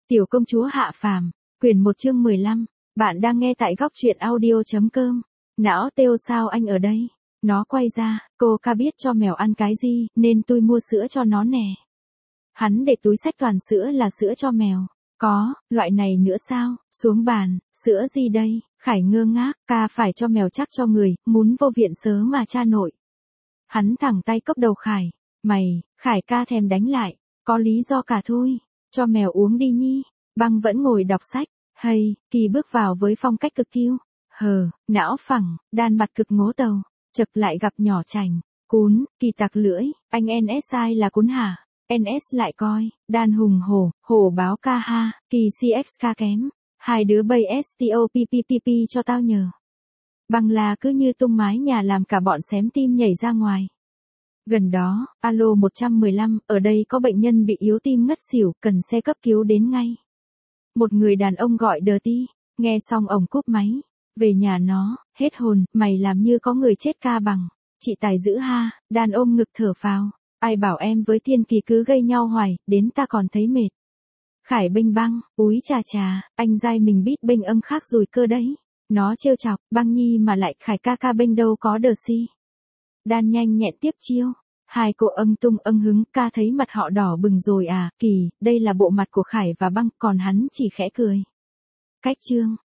Tiểu công chúa Hạ Phàm, quyển 1 chương 15, bạn đang nghe tại góc truyện audio.com. Não têu sao anh ở đây? Nó quay ra, cô ca biết cho mèo ăn cái gì, nên tôi mua sữa cho nó nè. Hắn để túi xách toàn sữa là sữa cho mèo. Có, loại này nữa sao, xuống bàn, sữa gì đây? Khải ngơ ngác, ca phải cho mèo chắc cho người, muốn vô viện sớ mà cha nội. Hắn thẳng tay cốc đầu Khải, mày, Khải ca thèm đánh lại, có lý do cả thôi, cho mèo uống đi nhi. Băng vẫn ngồi đọc sách, hay, Kỳ bước vào với phong cách cực kiêu. Não phẳng, đan mặt cực ngố tàu, chực lại gặp nhỏ chảnh, cún, Kỳ tặc lưỡi, anh NSI là cún hả? NS lại coi, đan hùng hổ báo ca ha, Kỳ CXK kém, hai đứa bay STOPPPP cho tao nhờ. Băng là cứ như tung mái nhà làm cả bọn xém tim nhảy ra ngoài. Gần đó, alo 115, ở đây có bệnh nhân bị yếu tim ngất xỉu, cần xe cấp cứu đến ngay. Một người đàn ông gọi đờ ti, nghe xong ổng cúp máy. Về nhà nó, hết hồn, mày làm như có người chết ca bằng. Chị tài dữ ha, đàn ôm ngực thở phào. Ai bảo em với Thiên Kỳ cứ gây nhau hoài, đến ta còn thấy mệt. Khải bênh băng, úi chà, anh dai mình biết bênh âm khác rồi cơ đấy. Nó trêu chọc, băng nhi mà lại Khải ca bênh đâu có đờ si. Đan nhanh nhẹn tiếp chiêu. Hai cô tung hứng, ca thấy mặt họ đỏ bừng rồi à, Kỳ, đây là bộ mặt của Khải và băng, còn hắn chỉ khẽ cười. Cách chương,